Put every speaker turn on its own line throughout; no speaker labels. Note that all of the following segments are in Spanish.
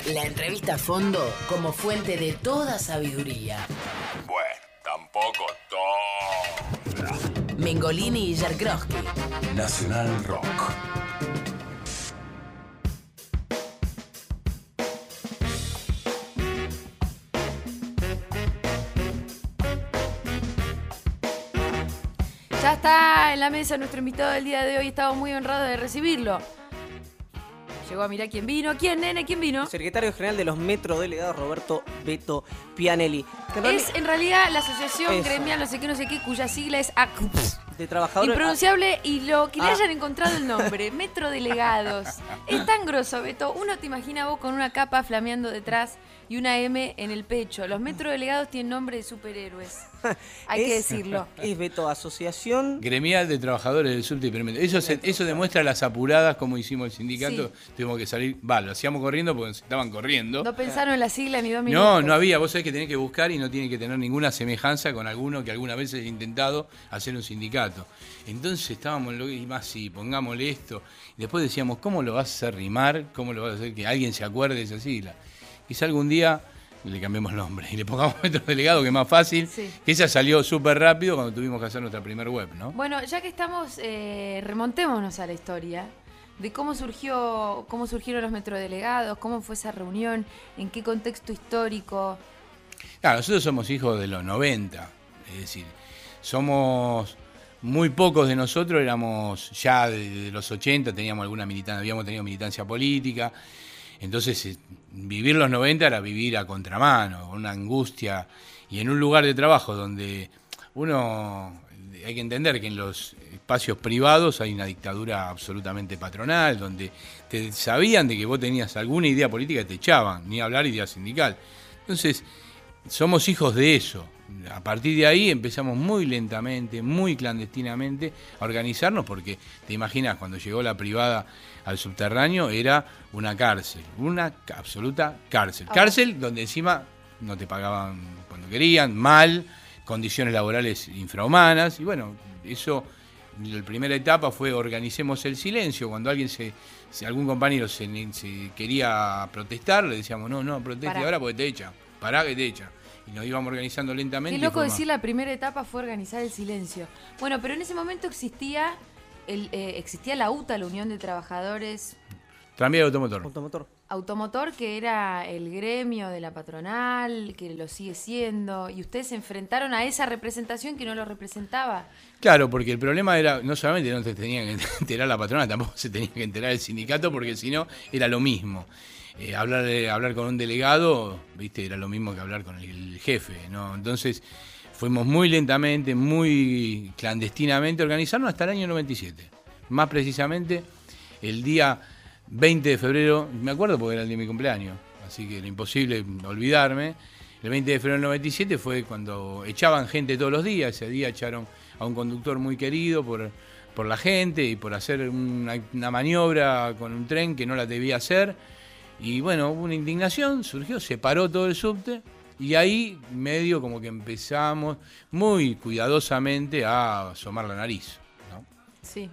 La entrevista a fondo como fuente de toda sabiduría.
Bueno, tampoco toda.
Mengolini y Jarkowski.
Nacional Rock.
Ya está en la mesa nuestro invitado del día de hoy. Estamos muy honrados de recibirlo. Llegó a mirar quién vino. ¿Quién, nene? ¿Quién vino?
Secretario General de los Metrodelegados, Roberto Beto Pianelli.
Es en realidad la asociación gremial no sé qué, cuya sigla es ACUPS.
De trabajadores.
Impronunciable, y lo que le hayan encontrado el nombre, Metrodelegados. Es tan grosso, Beto. Uno te imagina vos con una capa flameando detrás y una M en el pecho. Los Metrodelegados tienen nombre de superhéroes. Hay que decirlo.
Es, Beto, asociación
gremial de trabajadores del subte y perimetro. Eso demuestra las apuradas como hicimos el sindicato. Sí. Tuvimos que salir, lo hacíamos corriendo porque se estaban corriendo.
No pensaron en la sigla ni 2 minutos.
No había. Vos sabés que tenés que buscar y no tiene que tener ninguna semejanza con alguno que alguna vez haya intentado hacer un sindicato. Entonces estábamos, y más sí, pongámosle esto. Y después decíamos, ¿cómo lo vas a hacer rimar? ¿Cómo lo vas a hacer que alguien se acuerde de esa sigla? Quizá algún día le cambiemos el nombre y le pongamos Metrodelegado, que es más fácil. Sí. Que esa salió súper rápido cuando tuvimos que hacer nuestra primer web, ¿no?
Bueno, ya que estamos, remontémonos a la historia de cómo surgieron los Metrodelegados, cómo fue esa reunión, en qué contexto histórico.
Claro, nosotros somos hijos de los 90, es decir, somos muy pocos de nosotros, éramos ya de los 80, teníamos alguna militancia, habíamos tenido militancia política. Entonces, vivir los 90 era vivir a contramano, una angustia, y en un lugar de trabajo donde hay que entender que en los espacios privados hay una dictadura absolutamente patronal, donde te sabían de que vos tenías alguna idea política y te echaban, ni hablar idea sindical. Entonces, somos hijos de eso. A partir de ahí empezamos muy lentamente, muy clandestinamente a organizarnos, porque te imaginas, cuando llegó la privada al subterráneo era una cárcel, una absoluta cárcel. Cárcel donde encima no te pagaban cuando querían, mal, condiciones laborales infrahumanas, y bueno, eso, la primera etapa fue organicemos el silencio. Cuando alguien si algún compañero se quería protestar, le decíamos, no proteste ahora porque te echan, pará que te echan. Y nos íbamos organizando lentamente.
Qué loco decir, la primera etapa fue organizar el silencio. Bueno, pero en ese momento existía la UTA, la Unión de Trabajadores...
Tranvía y
Automotor, que era el gremio de la patronal, que lo sigue siendo, y ustedes se enfrentaron a esa representación que no lo representaba.
Claro, porque el problema era, no solamente no se tenía que enterar la patronal, tampoco se tenía que enterar el sindicato, porque si no, era lo mismo. Hablar con un delegado, viste, era lo mismo que hablar con el jefe, ¿no? Entonces fuimos muy lentamente, muy clandestinamente organizarnos hasta el año 97. Más precisamente el día 20 de febrero, me acuerdo porque era el día de mi cumpleaños, así que era imposible olvidarme. El 20 de febrero del 97 fue cuando echaban gente todos los días. Ese día echaron a un conductor muy querido por la gente y por hacer una maniobra con un tren que no la debía hacer. Y bueno, hubo una indignación, surgió, se paró todo el subte y ahí medio como que empezamos muy cuidadosamente a asomar la nariz, ¿no?
Sí.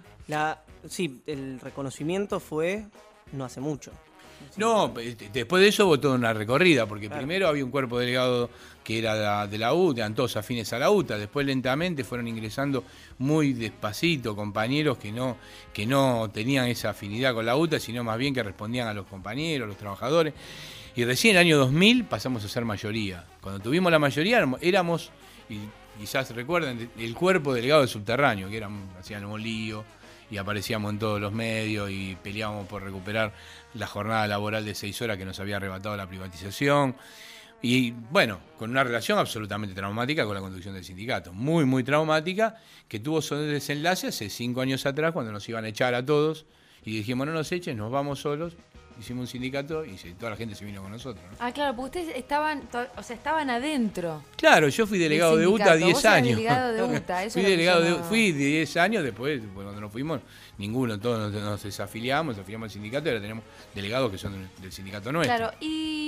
Sí, el reconocimiento fue no hace mucho.
No, después de eso hubo toda una recorrida, porque primero había un cuerpo delegado que era de la UTA, eran todos afines a la UTA, después lentamente fueron ingresando muy despacito compañeros que no tenían esa afinidad con la UTA, sino más bien que respondían a los compañeros, a los trabajadores, y recién en el año 2000 pasamos a ser mayoría. Cuando tuvimos la mayoría éramos, y quizás recuerden, el cuerpo delegado del subterráneo, que hacían un lío, y aparecíamos en todos los medios y peleábamos por recuperar la jornada laboral de 6 horas que nos había arrebatado la privatización. Y bueno, con una relación absolutamente traumática con la conducción del sindicato, muy, muy traumática, que tuvo su desenlace hace 5 años atrás, cuando nos iban a echar a todos, y dijimos, no nos echen, nos vamos solos. Hicimos un sindicato y toda la gente se vino con nosotros, ¿no?
Ah, claro, porque ustedes estaban adentro.
Claro, yo fui delegado de UTA 10 años.
Delegado de UTA, eso
fui 10 años, después, cuando nos fuimos, ninguno, todos nos desafiliamos al sindicato y ahora tenemos delegados que son del sindicato nuestro.
Claro,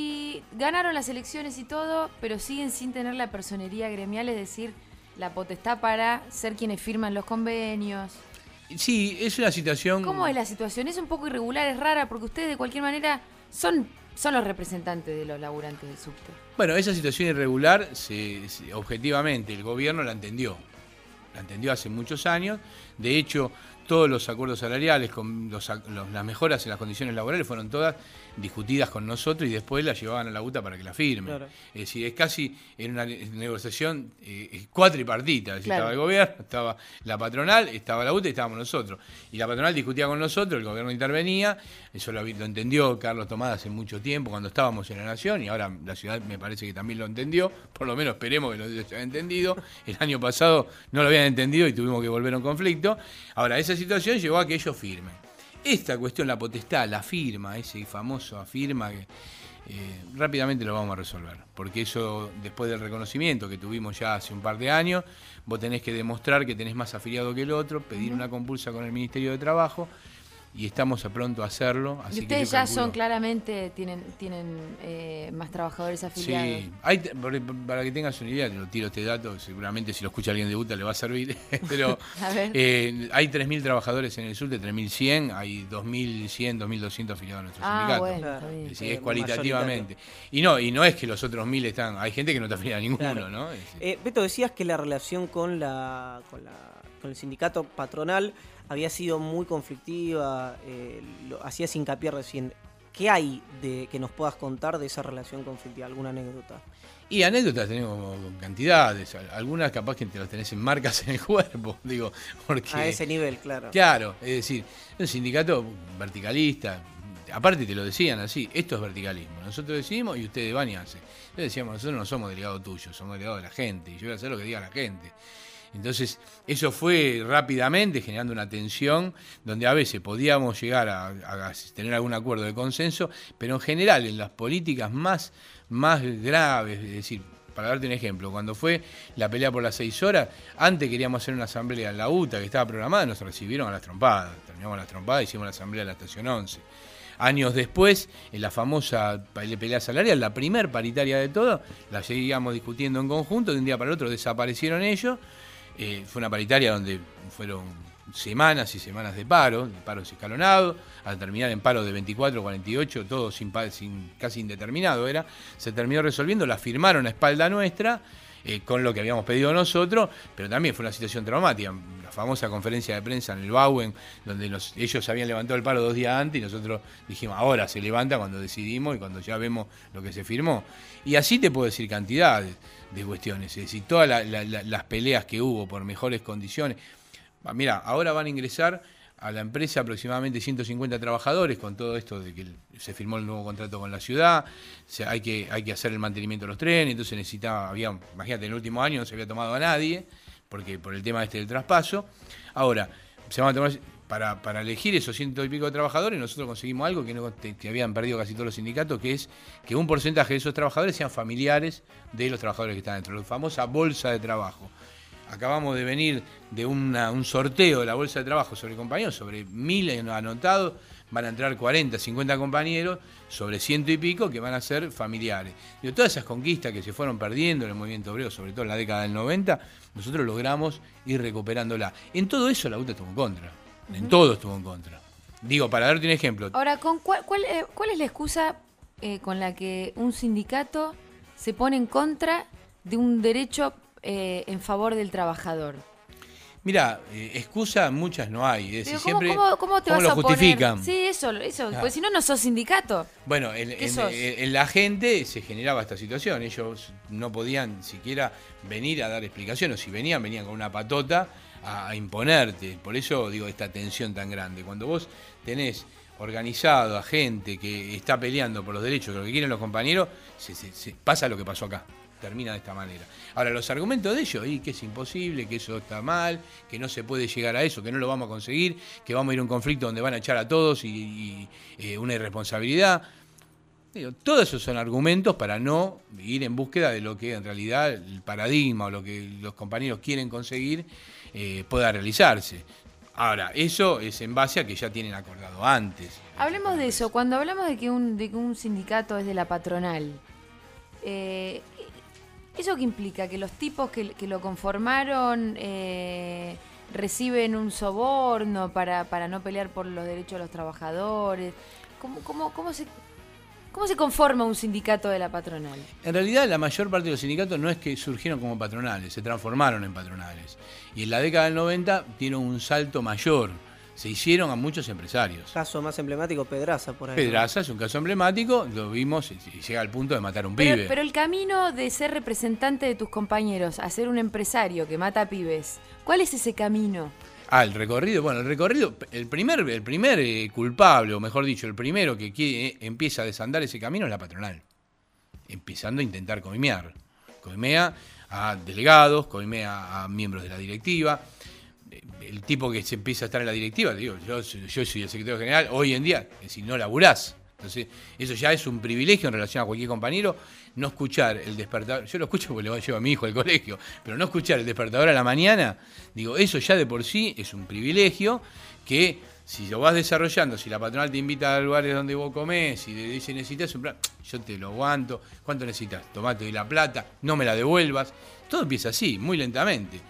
y ganaron las elecciones y todo, pero siguen sin tener la personería gremial, es decir, la potestad para ser quienes firman los convenios.
Sí, es una situación...
¿Cómo es la situación? Es un poco irregular, es rara, porque ustedes de cualquier manera son son los representantes de los laburantes del subte.
Bueno, esa situación irregular, objetivamente, el gobierno la entendió hace muchos años. De hecho, todos los acuerdos salariales, con las mejoras en las condiciones laborales fueron todas discutidas con nosotros y después las llevaban a la UTA para que la firmen.
Claro.
Es decir, es casi en una negociación cuatripartita. Es decir,
Claro.
estaba el gobierno, estaba la patronal, estaba la UTA y estábamos nosotros. Y la patronal discutía con nosotros, el gobierno intervenía. Eso lo entendió Carlos Tomás hace mucho tiempo cuando estábamos en la Nación, y ahora la ciudad me parece que también lo entendió. Por lo menos esperemos que lo haya entendido. El año pasado no lo habían entendido y tuvimos que volver a un conflicto. Ahora, esa situación llevó a que ellos firmen. Esta cuestión, la potestad, la firma, ese famoso afirma, que rápidamente lo vamos a resolver. Porque eso, después del reconocimiento que tuvimos ya hace un par de años, vos tenés que demostrar que tenés más afiliado que el otro, pedir una compulsa con el Ministerio de Trabajo, y estamos a pronto a hacerlo. Así
Y ustedes
que
ya
calculo-
son claramente, tienen más trabajadores afiliados.
Sí, para que tengas una idea, te lo tiro este dato, seguramente si lo escucha alguien de UTA le va a servir, pero
A ver.
hay 3.000 trabajadores en el sur, de 3.100, hay 2.100, 2.200 afiliados a nuestro
Ah,
sindicato.
bueno,
Claro.
está bien.
Es decir, es
Sí,
cualitativamente. Y no es que los otros 1.000 están, hay gente que no está afiliada a ninguno,
Claro.
¿no? Es decir,
Beto, decías que la relación con el sindicato patronal había sido muy conflictiva, hacías hincapié recién. ¿Qué hay que nos puedas contar de esa relación conflictiva? ¿Alguna anécdota?
y anécdotas tenemos cantidades, algunas capaz que te las tenés en marcas en el cuerpo, digo, porque...
A ese nivel, claro.
Claro, es decir, un sindicato verticalista, aparte te lo decían así, esto es verticalismo, nosotros decidimos y ustedes van y hacen. Entonces decíamos, nosotros no somos delegados tuyos, somos delegados de la gente, y yo voy a hacer lo que diga la gente. Entonces, eso fue rápidamente generando una tensión donde a veces podíamos llegar a tener algún acuerdo de consenso, pero en general en las políticas más graves, es decir, para darte un ejemplo, cuando fue la pelea por las 6 horas, antes queríamos hacer una asamblea en la UTA que estaba programada, nos recibieron a las trompadas, terminamos las trompadas, hicimos la asamblea en la estación 11. Años después, en la famosa pelea salarial, la primer paritaria de todo, la seguíamos discutiendo en conjunto, de un día para el otro desaparecieron ellos. Fue una paritaria donde fueron semanas y semanas de paros escalonados, al terminar en paro de 24, 48, todo casi indeterminado era. Se terminó resolviendo, la firmaron a espalda nuestra, con lo que habíamos pedido nosotros, pero también fue una situación traumática. La famosa conferencia de prensa en el Bauen, donde ellos habían levantado el paro 2 días antes y nosotros dijimos, ahora se levanta cuando decidimos y cuando ya vemos lo que se firmó. Y así te puedo decir cantidades de cuestiones, es decir, todas las peleas que hubo por mejores condiciones. Mira, ahora van a ingresar a la empresa aproximadamente 150 trabajadores con todo esto de que se firmó el nuevo contrato con la ciudad, hay que hacer el mantenimiento de los trenes, entonces imagínate, en el último año no se había tomado a nadie, porque por el tema del traspaso. Ahora, se van a tomar, para elegir esos 100 y pico de trabajadores, nosotros conseguimos algo que habían perdido casi todos los sindicatos, que es que un porcentaje de esos trabajadores sean familiares de los trabajadores que están dentro, la famosa bolsa de trabajo. Acabamos de venir de un sorteo de la bolsa de trabajo sobre compañeros, sobre 1.000 anotados, van a entrar 40, 50 compañeros, sobre 100 y pico que van a ser familiares. Digo, todas esas conquistas que se fueron perdiendo en el movimiento obrero, sobre todo en la década del 90, nosotros logramos ir recuperándola. En todo eso la UTA estuvo en contra, en todo estuvo en contra. Digo, para darte un ejemplo.
Ahora, ¿cuál es la excusa con la que un sindicato se pone en contra de un derecho en favor del trabajador?
Mira, excusas muchas no hay. Es decir,
Digo,
siempre
¿cómo te
¿cómo
vas
lo
a oponer?
justifican?
Sí, eso, pues si no, no sos sindicato.
Bueno,
¿Qué sos?
en la gente se generaba esta situación. Ellos no podían siquiera venir a dar explicaciones. Si venían con una patota a imponerte. Por eso digo esta tensión tan grande. Cuando vos tenés organizado a gente que está peleando por los derechos, que lo que quieren los compañeros, se pasa lo que pasó acá. Termina de esta manera. Ahora, los argumentos de ellos, que es imposible, que eso está mal, que no se puede llegar a eso, que no lo vamos a conseguir, que vamos a ir a un conflicto donde van a echar a todos y una irresponsabilidad. Digo, todos esos son argumentos para no ir en búsqueda de lo que en realidad el paradigma o lo que los compañeros quieren conseguir pueda realizarse. Ahora, eso es en base a que ya tienen acordado antes.
Hablemos de eso. Cuando hablamos de que un sindicato es de la patronal, ¿eso qué implica? ¿Que los tipos que lo conformaron reciben un soborno para no pelear por los derechos de los trabajadores? ¿Cómo se...? ¿Cómo se conforma un sindicato de la patronal?
En realidad, la mayor parte de los sindicatos no es que surgieron como patronales, se transformaron en patronales. Y en la década del 90 dieron un salto mayor. Se hicieron a muchos empresarios.
Caso más emblemático, Pedraza, por ahí.
Pedraza es un caso emblemático, lo vimos y llega al punto de matar a un pibe.
Pero el camino de ser representante de tus compañeros a ser un empresario que mata pibes, ¿cuál es ese camino?
El recorrido. Bueno, el recorrido, el primer culpable, o mejor dicho, el primero que empieza a desandar ese camino es la patronal. Empezando a intentar coimear. Coimea a delegados, coimea a miembros de la directiva. El tipo que se empieza a estar en la directiva, digo, yo soy el secretario general, hoy en día, es decir, no laburás. Entonces, eso ya es un privilegio en relación a cualquier compañero, no escuchar el despertador. Yo lo escucho porque le llevo a mi hijo al colegio, pero no escuchar el despertador a la mañana, digo, eso ya de por sí es un privilegio que si lo vas desarrollando, si la patronal te invita a lugares donde vos comés, si te dice necesitas un plan, yo te lo aguanto, ¿cuánto necesitas? Tomá, te doy la plata, no me la devuelvas. Todo empieza así, muy lentamente.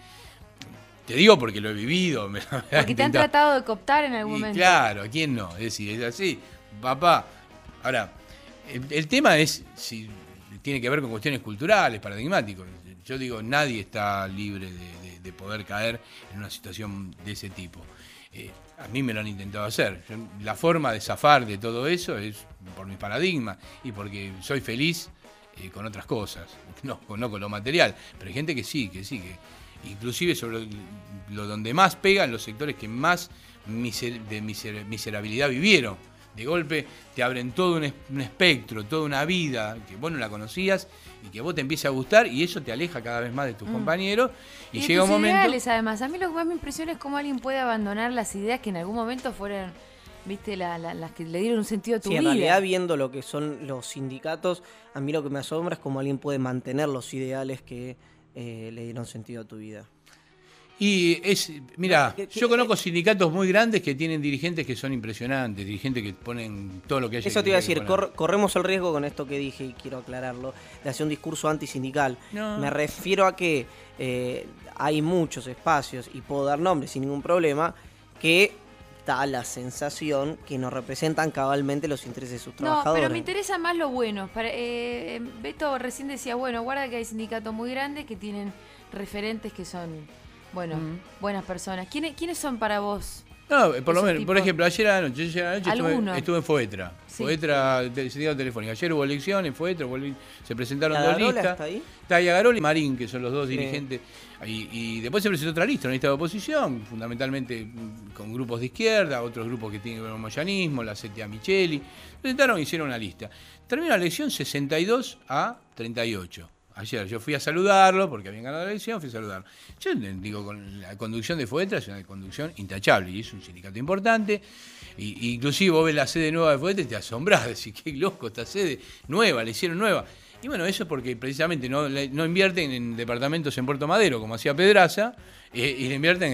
Te digo porque lo he vivido.
Porque te han tratado de cooptar en algún momento.
Claro, ¿a quién no? Es decir, es así. Papá. Ahora, el tema es si tiene que ver con cuestiones culturales, paradigmáticos. Yo digo, nadie está libre de poder caer en una situación de ese tipo. A mí me lo han intentado hacer. La forma de zafar de todo eso es por mis paradigmas y porque soy feliz con otras cosas, no con lo material. Pero hay gente que sí, que inclusive sobre lo donde más pegan los sectores que más miserabilidad vivieron. De golpe te abren todo un espectro, toda una vida que vos no la conocías y que vos te empieza a gustar y eso te aleja cada vez más de tus compañeros y llega un momento...
ideales, además. A mí lo que más me impresiona es cómo alguien puede abandonar las ideas que en algún momento fueron, viste, las que le dieron un sentido a tu vida.
En realidad, viendo lo que son los sindicatos, a mí lo que me asombra es cómo alguien puede mantener los ideales que le dieron sentido a tu vida.
Y mira, yo conozco sindicatos muy grandes que tienen dirigentes que son impresionantes, dirigentes que ponen todo lo que hay.
Eso te iba a decir, corremos el riesgo con esto que dije y quiero aclararlo, de hacer un discurso antisindical. No. Me refiero a que hay muchos espacios, y puedo dar nombres sin ningún problema, que da la sensación que no representan cabalmente los intereses de sus trabajadores.
No, pero me interesa más lo bueno. Beto recién decía, bueno, guarda que hay sindicatos muy grandes que tienen referentes que son... Bueno, buenas personas. ¿Quiénes son para vos?
No, por lo menos, por ejemplo, ayer a la noche estuve en Foetra.
Sí.
Foetra, sindicato telefónico. Ayer hubo elecciones, Foetra, se presentaron dos listas.
¿Está ahí?
Está ahí Agarola y Marín, que son los dos dirigentes. Y después se presentó otra lista, una lista de oposición, fundamentalmente con grupos de izquierda, otros grupos que tienen que ver con el moyanismo, la CTA Micheli. Presentaron y hicieron una lista. Terminó la elección 62 a 38. Ayer yo fui a saludarlo, porque habían ganado la elección, fui a saludarlo. Yo digo, con la conducción de Foetra es una conducción intachable, y es un sindicato importante. Y inclusive vos ves la sede nueva de Foetra y te asombrás, decís, qué loco esta sede nueva, la hicieron nueva. Y bueno, eso es porque precisamente no invierten en departamentos en Puerto Madero, como hacía Pedraza, y le invierten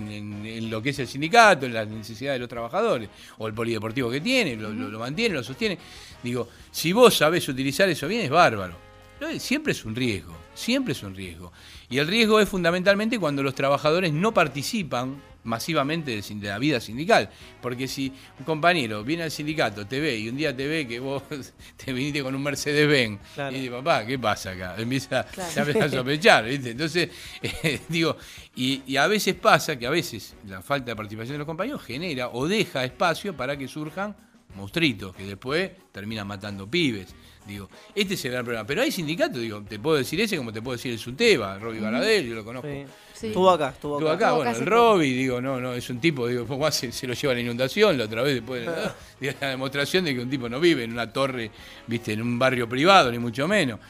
en lo que es el sindicato, en las necesidades de los trabajadores, o el polideportivo que tiene, lo mantiene, lo sostiene. Digo, si vos sabés utilizar eso bien, es bárbaro. Siempre es un riesgo, siempre es un riesgo. Y el riesgo es fundamentalmente cuando los trabajadores no participan masivamente de la vida sindical. Porque si un compañero viene al sindicato, te ve y un día te ve que vos te viniste con un Mercedes-Benz, claro, y dice, papá, ¿qué pasa acá? Empieza a sospechar, ¿viste? Entonces, digo, y a veces pasa que a veces la falta de participación de los compañeros genera o deja espacio para que surjan monstruitos que después terminan matando pibes. Digo, este es el gran problema. Pero hay sindicatos, digo, te puedo decir ese como te puedo decir el Suteba, Roby Baradel, yo lo conozco.
Sí. Estuvo acá.
Bueno, el Roby, digo, no, es un tipo, digo, se lo lleva a la inundación la otra vez después de la demostración de que un tipo no vive en una torre, viste, en un barrio privado, ni mucho menos.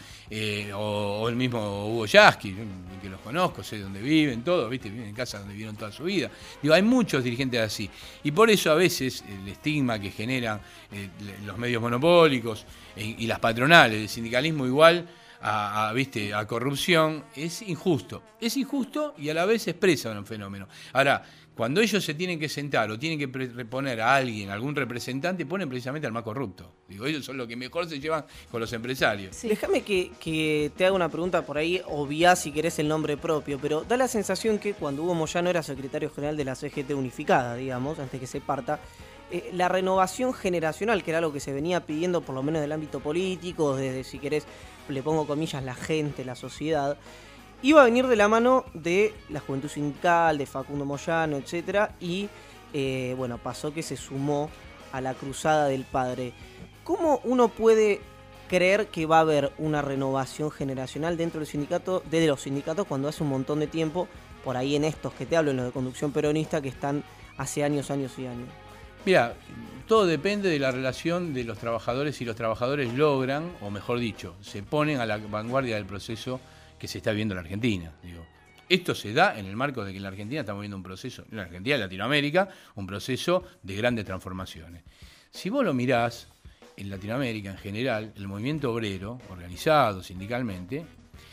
O el mismo Hugo Yasky, que los conozco, sé dónde viven, todos, viste, viven en casa donde vivieron toda su vida. Digo, hay muchos dirigentes así. Y por eso a veces el estigma que generan los medios monopólicos y las patronales, el sindicalismo igual a corrupción, es injusto. Es injusto y a la vez expresa un fenómeno. Ahora, cuando ellos se tienen que sentar o tienen que poner a alguien, algún representante, ponen precisamente al más corrupto. Digo, ellos son los que mejor se llevan con los empresarios.
Sí. Déjame que te haga una pregunta por ahí, obvia si querés el nombre propio, pero da la sensación que cuando Hugo Moyano era secretario general de la CGT Unificada, digamos, antes que se parta, la renovación generacional, que era algo que se venía pidiendo por lo menos del ámbito político, desde, si querés, le pongo comillas, la gente, la sociedad, iba a venir de la mano de la Juventud Sindical, de Facundo Moyano, etcétera, y bueno, pasó que se sumó a la cruzada del padre. ¿Cómo uno puede creer que va a haber una renovación generacional dentro del sindicato, de los sindicatos, cuando hace un montón de tiempo, por ahí en estos que te hablo, en los de conducción peronista, que están hace años y años?
Mira, todo depende de la relación de los trabajadores, si los trabajadores logran, o mejor dicho, se ponen a la vanguardia del proceso que se está viendo en la Argentina. Digo, esto se da en el marco de que en la Argentina estamos viendo un proceso, en la Argentina y Latinoamérica, un proceso de grandes transformaciones. Si vos lo mirás, en Latinoamérica en general, el movimiento obrero, organizado sindicalmente,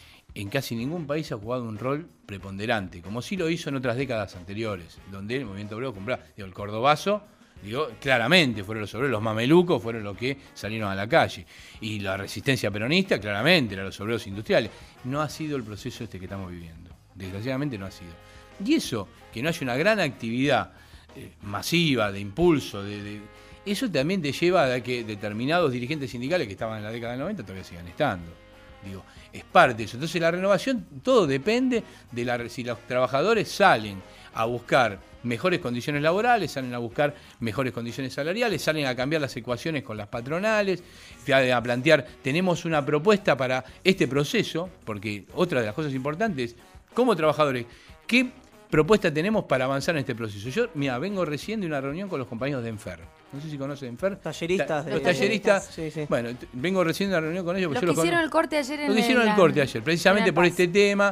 en casi ningún país ha jugado un rol preponderante, como sí lo hizo en otras décadas anteriores, donde el movimiento obrero compraba, el cordobazo, claramente fueron los obreros, los mamelucos fueron los que salieron a la calle, y la resistencia peronista claramente eran los obreros industriales. No ha sido el proceso este que estamos viviendo, desgraciadamente no ha sido. Y eso, que no haya una gran actividad masiva, de impulso, eso también te lleva a que determinados dirigentes sindicales que estaban en la década del 90 todavía sigan estando. Es parte de eso. Entonces la renovación, todo depende de si los trabajadores salen a buscar mejores condiciones laborales, salen a buscar mejores condiciones salariales, salen a cambiar las ecuaciones con las patronales, a plantear, tenemos una propuesta para este proceso, porque otra de las cosas importantes, como trabajadores, ¿qué propuesta tenemos para avanzar en este proceso? Yo, mira, vengo recién de una reunión con los compañeros de Enfer. No sé si conocen Enfer.
Talleristas.
Los talleristas.
Sí.
Bueno, vengo recién de una reunión con ellos.
Los que hicieron el corte ayer en
Los que hicieron el corte ayer, precisamente por este tema.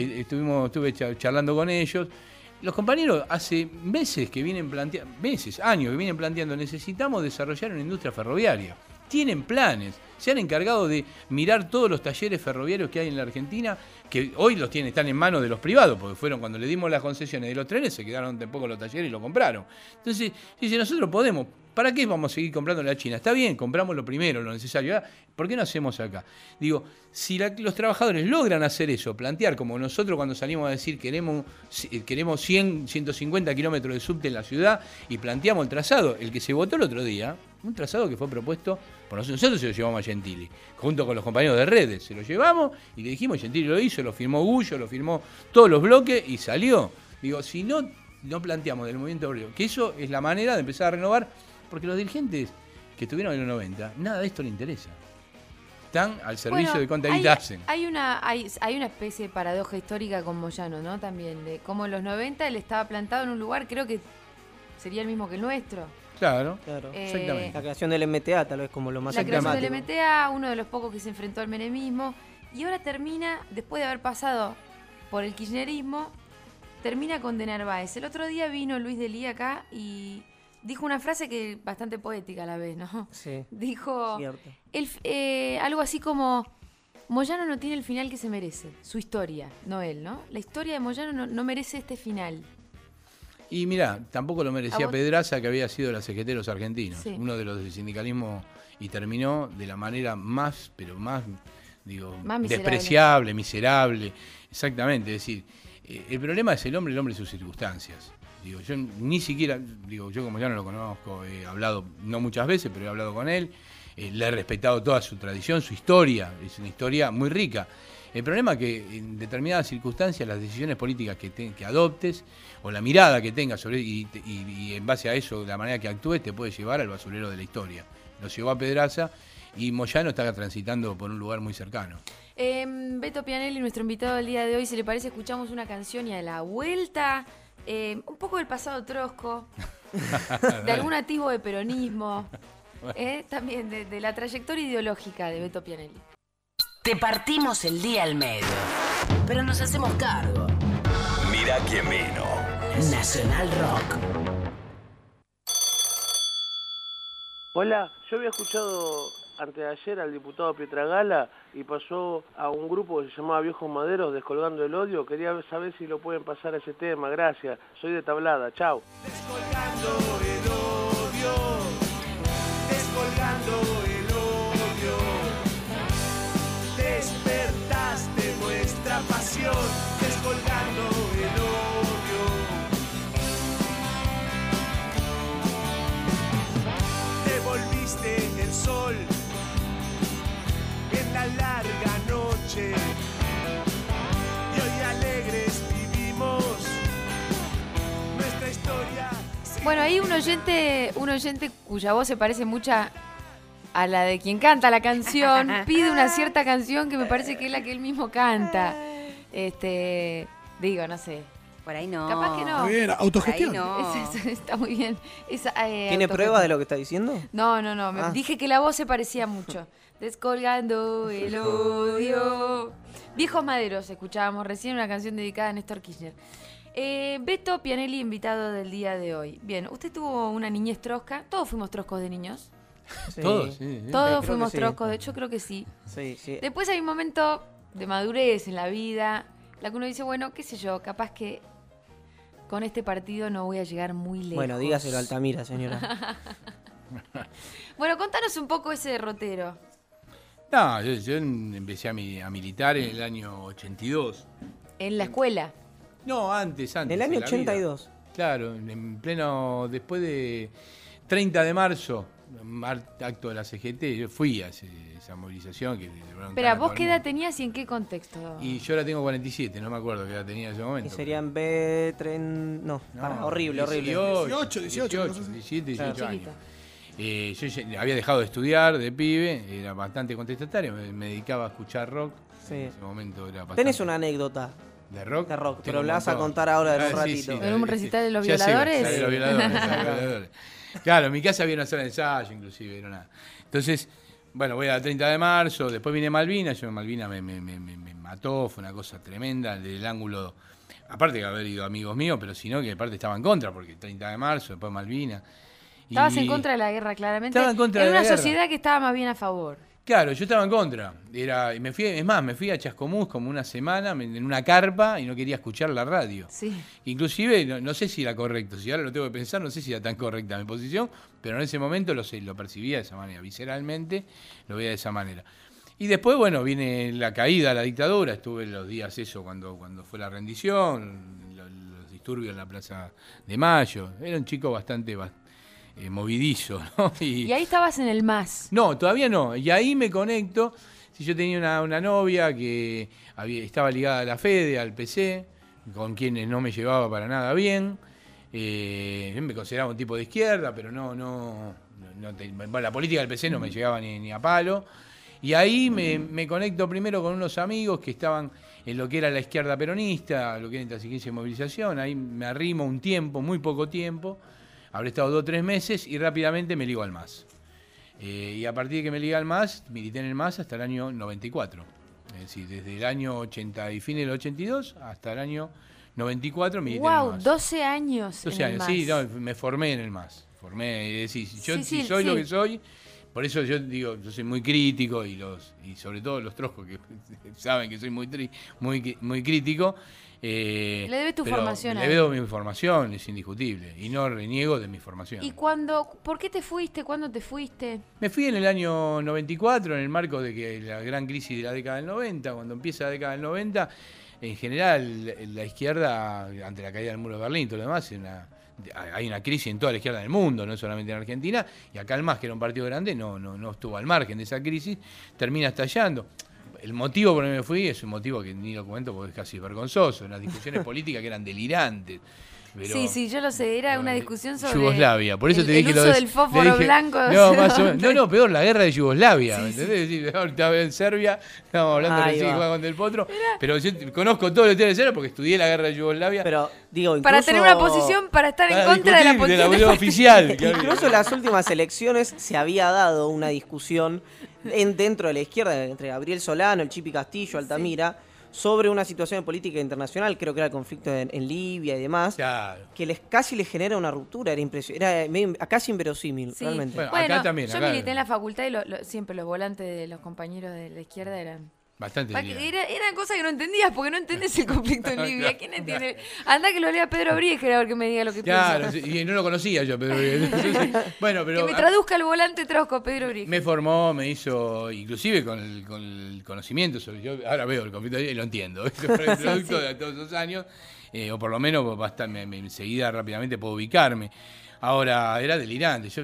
Estuve charlando con ellos. Los compañeros hace meses que vienen planteando, años que vienen planteando, necesitamos desarrollar una industria ferroviaria. Tienen planes, se han encargado de mirar todos los talleres ferroviarios que hay en la Argentina, que hoy están en manos de los privados, porque fueron cuando le dimos las concesiones de los trenes, se quedaron de poco los talleres y lo compraron. Entonces, dice, nosotros podemos, ¿para qué vamos a seguir comprando en la China? Está bien, compramos lo primero, lo necesario. ¿Por qué no hacemos acá? Digo, si los trabajadores logran hacer eso, plantear como nosotros cuando salimos a decir queremos 100, 150 kilómetros de subte en la ciudad y planteamos el trazado, el que se votó el otro día, un trazado que fue propuesto por nosotros, se lo llevamos a Gentili, junto con los compañeros de redes, se lo llevamos y le dijimos, Gentili lo hizo, lo firmó Gullo, lo firmó todos los bloques y salió. Digo, si no planteamos del movimiento obrero, que eso es la manera de empezar a renovar, porque los dirigentes que estuvieron en los 90, nada de esto les interesa. Están al servicio de cuánta hacen.
Hay una especie de paradoja histórica con Moyano, ¿no? También, de cómo en los 90 él estaba plantado en un lugar, creo que sería el mismo que el nuestro.
Claro. Exactamente.
La creación del MTA tal vez como lo más
emblemático. La creación
emblemático.
del MTA, uno de los pocos que se enfrentó al menemismo, y ahora termina, después de haber pasado por el kirchnerismo, termina con de Narváez. El otro día vino Luis Delí acá y dijo una frase que bastante poética a la vez, ¿no?
Sí.
Dijo algo así como: Moyano no tiene el final que se merece, su historia, no él, ¿no? La historia de Moyano no merece este final.
Y mirá, tampoco lo merecía Pedraza, que había sido de la CGT de los argentinos,
sí,
uno de los del sindicalismo, y terminó de la manera más despreciable, miserable. Exactamente, es decir, el problema es el hombre y sus circunstancias. Yo ni siquiera, yo como ya no lo conozco, he hablado, no muchas veces, pero he hablado con él, le he respetado toda su tradición, su historia, es una historia muy rica. El problema es que en determinadas circunstancias las decisiones políticas que adoptes o la mirada que tengas sobre y en base a eso la manera que actúes te puede llevar al basurero de la historia. Lo llevó a Pedraza y Moyano está transitando por un lugar muy cercano.
Beto Pianelli, nuestro invitado del día de hoy, si le parece escuchamos una canción y a la vuelta un poco del pasado trosco, de algún atisbo de peronismo, también de la trayectoria ideológica de Beto Pianelli.
Te partimos el día al medio, pero nos hacemos cargo.
Mira quién vino.
Nacional Rock.
Hola, yo había escuchado antes de ayer al diputado Pietragala y pasó a un grupo que se llamaba Viejos Maderos, Descolgando el Odio. Quería saber si lo pueden pasar a ese tema. Gracias. Soy de Tablada. Chao.
Descolgando el odio. Descolgando el odio. Despertaste nuestra pasión. Descolgando el odio. la larga noche. Y hoy alegres vivimos nuestra historia.
Bueno, ahí un oyente cuya voz se parece mucho a la de quien canta la canción, pide una cierta canción que me parece que es la que él mismo canta. Digo, no sé.
Por ahí no.
Capaz que no.
Muy bien, autogestión.
Por ahí no.
Está muy bien.
¿Tiene pruebas de lo que está diciendo?
No. Dije que la voz se parecía mucho. Descolgando el odio. Viejos Maderos, escuchábamos recién una canción dedicada a Néstor Kirchner. Beto Pianelli, invitado del día de hoy. Bien, usted tuvo una niñez trosca. Todos fuimos troscos de niños.
Sí.
Todos, sí.
Todos
creo
fuimos
que sí.
troscos, de hecho creo que sí.
Sí.
Después hay un momento de madurez en la vida, la que uno dice, bueno, qué sé yo, capaz que con este partido no voy a llegar muy lejos.
Bueno, dígaselo a Altamira, señora.
Bueno, contanos un poco ese derrotero.
No, yo empecé a militar en el año 82.
En la escuela.
No, antes.
En el año
la
82.
vida. Claro, en pleno, después de 30 de marzo, acto de la CGT, yo fui a esa movilización.
Pero vos qué edad tenías y en qué contexto.
Y yo ahora tengo 47, no me acuerdo qué edad tenía en ese momento.
Y serían B3... No, horrible.
18,
17, 18
Claro.
años. Yo ya había dejado de estudiar de pibe, era bastante contestatario, me dedicaba a escuchar rock.
Sí.
En ese momento era bastante.
Tenés una anécdota
¿De rock?
de rock,
Tengo
pero
un
la vas a
montón.
contar ahora en un
Sí,
ratito.
sí,
¿En un recital de los
ya sé,
violadores?
de los violadores. Claro, en mi casa había una sala de ensayo, inclusive, era nada. Entonces, bueno, voy a la 30 de marzo, después vine Malvinas, Malvinas me mató, fue una cosa tremenda, del ángulo, aparte de haber ido amigos míos, pero sino que aparte estaba en contra, porque 30 de marzo, después Malvinas.
Estabas en contra de la guerra, claramente.
Estaba en contra de
una
la guerra.
sociedad que estaba más bien a favor.
Claro, yo estaba en contra. Me fui a Chascomús como una semana en una carpa y no quería escuchar la radio.
Sí.
Inclusive, no sé si era correcto, si ahora lo tengo que pensar, no sé si era tan correcta mi posición, pero en ese momento lo percibía de esa manera, visceralmente lo veía de esa manera. Y después, bueno, viene la caída de la dictadura, estuve los días cuando fue la rendición, los disturbios en la Plaza de Mayo, era un chico bastante movidizo, ¿no?
Y ahí estabas en el MAS.
No, todavía no. Y ahí me conecto. Si yo tenía una novia que estaba ligada a la FEDE, al PC, con quienes no me llevaba para nada bien. Yo me consideraba un tipo de izquierda, pero la política del PC no me llegaba ni a palo. Y ahí me conecto primero con unos amigos que estaban en lo que era la izquierda peronista, lo que era intransigencia y movilización. Ahí me arrimo un tiempo, muy poco tiempo. Habré estado 2 o 3 meses y rápidamente me ligo al MAS. Y a partir de que me liga al MAS, milité en el MAS hasta el año 94. Es decir, desde el año 80 y fines del 82 hasta el año 94 milité en el
Wow,
MAS.
12 años
12
en el
años,
MAS.
sí, no, me formé en el MAS. Es decir, si soy
sí.
lo que soy, por eso yo digo, yo soy muy crítico y sobre todo los troscos que saben que soy muy crítico.
Le debes tu
pero
formación a
Le
él.
debo mi formación, es indiscutible. Y no reniego de mi formación.
¿Y por qué te fuiste? ¿Cuándo te fuiste?
Me fui en el año 94, en el marco de que la gran crisis de la década del 90, cuando empieza la década del 90, en general la izquierda, ante la caída del muro de Berlín y todo lo demás, hay una crisis en toda la izquierda del mundo, no solamente en Argentina, y acá el MAS, que era un partido grande, no estuvo al margen de esa crisis, termina estallando. El motivo por el que me fui es un motivo que ni lo comento porque es casi vergonzoso, las discusiones políticas que eran delirantes. Pero,
Sí, yo lo sé, era una discusión sobre
Yugoslavia, por eso te dije
el uso del fósforo blanco.
No, más o menos. No, peor, la guerra de Yugoslavia,
Sí,
¿me entendés? Sí. Estaba en Serbia, estábamos hablando
Ahí
recién que
va.
jugaba con Del Potro, pero yo conozco todo el tema de Serbia porque estudié la guerra de Yugoslavia.
Pero, digo, incluso...
Para tener una posición, para estar en
para
contra de la
discutir
posición
de la oficial.
Incluso en las últimas elecciones se había dado una discusión dentro de la izquierda, entre Gabriel Solano, el Chipi Castillo, Altamira, sobre una situación de política internacional, creo que era el conflicto en Libia y demás,
Claro.
que casi les genera una ruptura, era casi inverosímil,
Sí.
realmente.
Bueno,
Bueno,
acá también,
yo
acá-
milité en la facultad y siempre los volantes de los compañeros de la izquierda eran...
Bastante delirante.
Eran cosas que no entendías, porque no entendés el conflicto en Libia. ¿Quién entiende? Anda que lo lea Pedro Bríger a ver que me diga lo que
Claro,
piensa.
sí, y no lo conocía yo, Pedro Bríger. Entonces, bueno, pero
Que me traduzca el volante trosco, Pedro Bríger.
me formó, me hizo, inclusive con el conocimiento sobre yo, ahora veo el conflicto y lo entiendo, por el producto de todos esos años, o por lo menos enseguida rápidamente puedo ubicarme. Ahora, era delirante, yo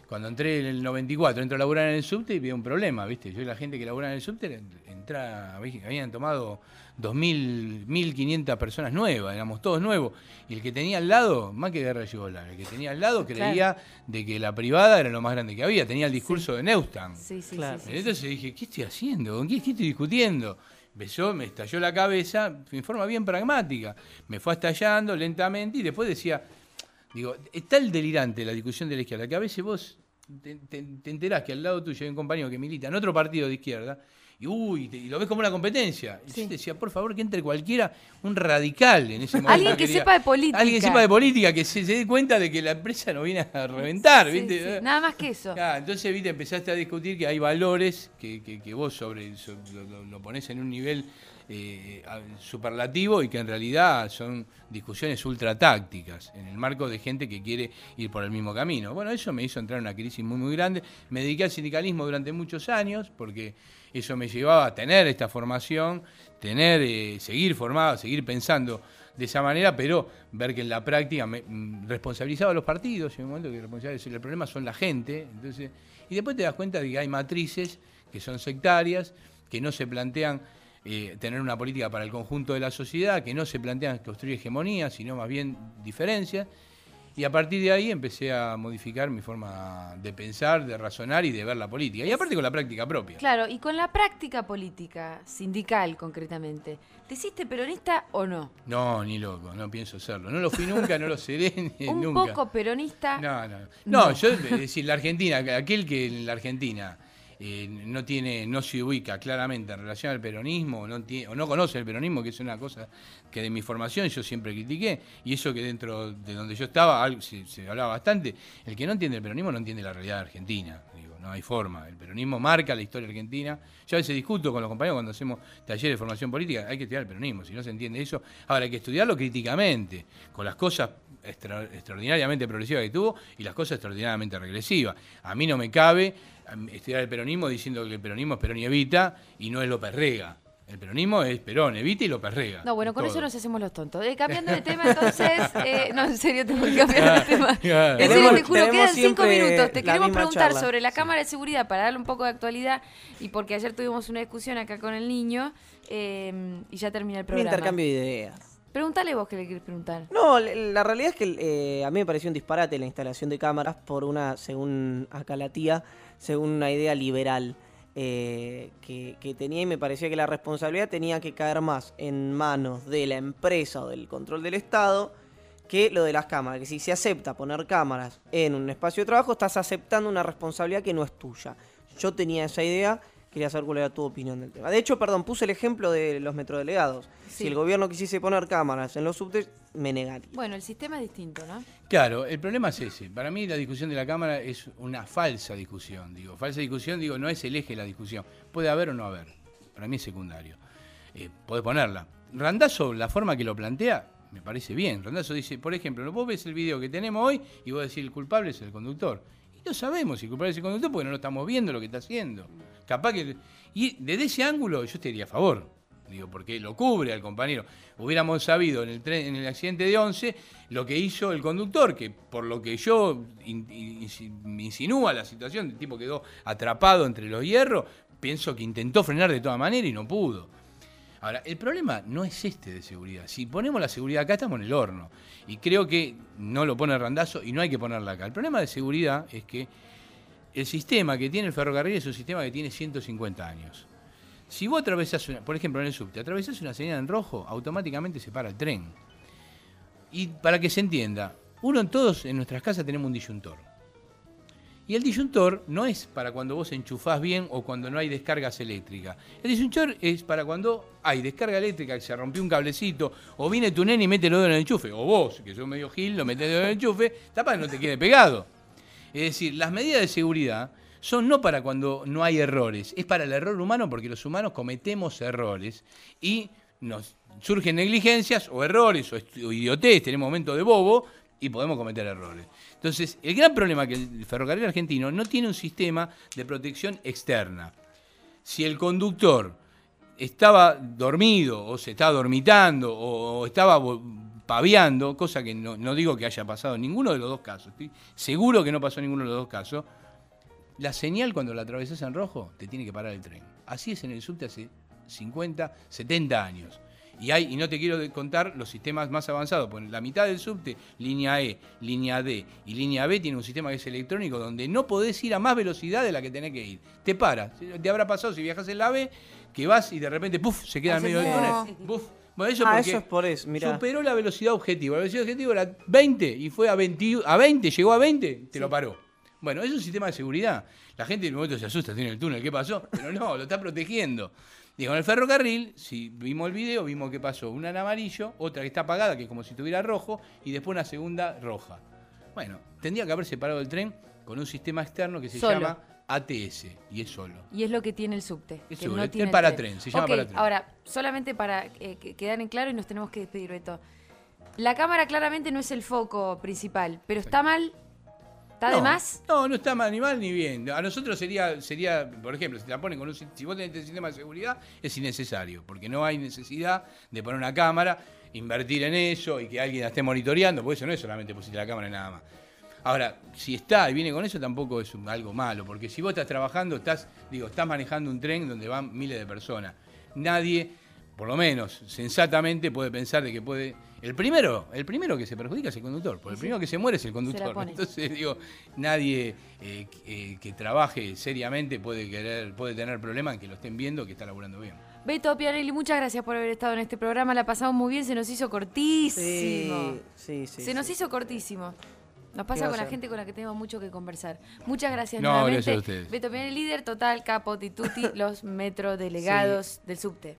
Cuando entré en el 94, entro a laburar en el subte y vi un problema, ¿viste? Yo y la gente que labura en el subte, habían tomado 2.000, 1.500 personas nuevas, éramos todos nuevos. Y el que tenía al lado, más que guerra yugoslava, el que tenía al lado creía de que la privada era lo más grande que había, tenía el discurso de Neustadt.
Sí, sí,
Claro.
sí.
Entonces dije, ¿qué estoy haciendo? ¿Con qué estoy discutiendo? Me estalló la cabeza en forma bien pragmática. Me fue estallando lentamente y después decía, digo, está el delirante de la discusión de la izquierda, que a veces vos te enterás que al lado tuyo hay un compañero que milita en otro partido de izquierda y lo ves como una competencia. Y yo decía, por favor, que entre cualquiera, un radical en ese momento.
Alguien que sepa de política.
Alguien que sepa de política, que se dé cuenta de que la empresa no viene a reventar,
Sí,
¿viste?
sí, nada más que eso.
Claro, entonces, ¿viste? Empezaste a discutir que hay valores que vos lo ponés en un nivel superlativo y que en realidad son discusiones ultra tácticas en el marco de gente que quiere ir por el mismo camino. Bueno, eso me hizo entrar en una crisis muy, muy grande. Me dediqué al sindicalismo durante muchos años porque eso me llevaba a tener esta formación, seguir formado, seguir pensando de esa manera, pero ver que en la práctica me responsabilizaba a los partidos, en un momento que el problema son la gente, entonces, y después te das cuenta de que hay matrices que son sectarias, que no se plantean tener una política para el conjunto de la sociedad, que no se plantean construir hegemonías, sino más bien diferencias, y a partir de ahí empecé a modificar mi forma de pensar, de razonar y de ver la política, y aparte con la práctica propia.
Claro, y con la práctica política, sindical concretamente, ¿te hiciste peronista o no?
No, ni loco, no pienso serlo. No lo fui nunca, no lo seré
Un
nunca.
poco peronista.
No, yo, es decir, la Argentina, aquel que en la Argentina no se ubica claramente en relación al peronismo, o no conoce el peronismo, que es una cosa que de mi formación yo siempre critiqué, y eso que dentro de donde yo estaba se hablaba bastante, el que no entiende el peronismo no entiende la realidad argentina, digo, no hay forma, el peronismo marca la historia argentina. Yo a veces discuto con los compañeros cuando hacemos talleres de formación política, hay que estudiar el peronismo, si no se entiende eso, ahora hay que estudiarlo críticamente, con las cosas extraordinariamente progresivas que tuvo y las cosas extraordinariamente regresivas. A mí no me cabe estudiar el peronismo diciendo que el peronismo es Perón y Evita y no es López Rega. El peronismo es Perón, Evita y López Rega.
No, bueno, con
todo.
eso nos hacemos los tontos. Cambiando de tema, entonces... no, en serio, tengo que cambiar de tema.
Claro.
En serio, te juro,
Tenemos
quedan 5
siempre
minutos. Te
la
queremos
misma
preguntar
charla.
sobre la cámara de seguridad para darle un poco de actualidad y porque ayer tuvimos una discusión acá con el niño y ya termina el
Un
programa.
intercambio de ideas.
Pregúntale vos qué le querés preguntar.
No, la realidad es que a mí me pareció un disparate la instalación de cámaras por según acá la tía, según una idea liberal que tenía, y me parecía que la responsabilidad tenía que caer más en manos de la empresa o del control del Estado que lo de las cámaras. Que si se acepta poner cámaras en un espacio de trabajo, estás aceptando una responsabilidad que no es tuya. Yo tenía esa idea. Quería saber cuál era tu opinión del tema. De hecho, puse el ejemplo de los metrodelegados.
Sí.
Si el gobierno quisiese poner cámaras en los subtes, me negaría.
Bueno, el sistema es distinto, ¿no?
Claro, el problema es ese. Para mí la discusión de la Cámara es una falsa discusión. No es el eje de la discusión. Puede haber o no haber. Para mí es secundario. Podés ponerla. Randazzo, la forma que lo plantea, me parece bien. Randazzo dice, por ejemplo, vos ves el video que tenemos hoy y vos decís el culpable es el conductor. Y no sabemos si el culpable es el conductor porque no lo estamos viendo lo que está haciendo. Capaz que... Y desde ese ángulo yo estaría a favor. Digo, porque lo cubre al compañero. Hubiéramos sabido en el accidente de 11 lo que hizo el conductor, que por lo que yo me insinúa la situación, el tipo quedó atrapado entre los hierros, pienso que intentó frenar de toda manera y no pudo. Ahora, el problema no es de seguridad. Si ponemos la seguridad acá, estamos en el horno. Y creo que no lo pone Randazzo y no hay que ponerla acá. El problema de seguridad es que el sistema que tiene el ferrocarril es un sistema que tiene 150 años. Si vos atravesás, por ejemplo en el subte, atravesás una señal en rojo, automáticamente se para el tren. Y para que se entienda, todos en nuestras casas tenemos un disyuntor. Y el disyuntor no es para cuando vos enchufás bien o cuando no hay descargas eléctricas. El disyuntor es para cuando hay descarga eléctrica, que se rompió un cablecito, o viene tu nene y mete el dedo en el enchufe, o vos, que sos medio gil, lo metés el dedo en el enchufe, tapá que no te quede pegado. Es decir, las medidas de seguridad son no para cuando no hay errores, es para el error humano porque los humanos cometemos errores y nos surgen negligencias o errores o idiotez, tenemos momentos de bobo y podemos cometer errores. Entonces, el gran problema es que el ferrocarril argentino no tiene un sistema de protección externa. Si el conductor estaba dormido o se estaba dormitando o estaba paviando, cosa que no digo que haya pasado en ninguno de los dos casos, estoy seguro que no pasó en ninguno de los dos casos, la señal cuando la atravesás en rojo te tiene que parar el tren. Así es en el subte hace 50, 70 años. Y no te quiero contar los sistemas más avanzados, porque la mitad del subte, línea E, línea D y línea B, tiene un sistema que es electrónico donde no podés ir a más velocidad de la que tenés que ir. Te para. Te habrá pasado si viajas en la B, que vas y de repente, ¡puf!, se queda en medio del túnel. ¡Puf! Bueno, eso
eso es por eso, mirá.
Superó la velocidad objetiva. La velocidad objetiva era 20 y fue a 20, llegó a 20, te lo paró. Bueno, es un sistema de seguridad. La gente en un momento se asusta, tiene el túnel, ¿qué pasó? Pero no, lo está protegiendo. Digo, en el ferrocarril, si vimos el video, vimos que pasó una en amarillo, otra que está apagada, que es como si tuviera rojo, y después una segunda roja. Bueno, tendría que haber separado el tren con un sistema externo que se llama ATS, y es solo.
Y es lo que tiene el subte.
Es
que
solo,
no
es
tiene
para
el
tren, se llama
Ok,
para tren.
Ahora, solamente para quedar en claro y nos tenemos que despedir, Beto. La cámara claramente no es el foco principal, pero está mal. ¿Está de más?
No está mal, ni mal ni bien. A nosotros sería, por ejemplo, si la ponen con si vos tenés el sistema de seguridad, es innecesario, porque no hay necesidad de poner una cámara, invertir en eso y que alguien la esté monitoreando, porque eso no es solamente pusiste la cámara y nada más. Ahora, si está y viene con eso, tampoco es algo malo, porque si vos estás trabajando, estás manejando un tren donde van miles de personas. Nadie, por lo menos sensatamente, puede pensar de que puede... El primero que se perjudica es el conductor, porque el primero que se muere es el conductor. Entonces, nadie que trabaje seriamente puede tener problemas en que lo estén viendo que está laburando bien.
Beto Pianelli, muchas gracias por haber estado en este programa. La pasamos muy bien, se nos hizo cortísimo.
Sí.
Se nos hizo cortísimo. Nos pasa con la gente con la que tenemos mucho que conversar. Muchas gracias
No,
nuevamente.
gracias a ustedes.
Beto Pianelli, líder total, capo, tituti, los metrodelegados del subte.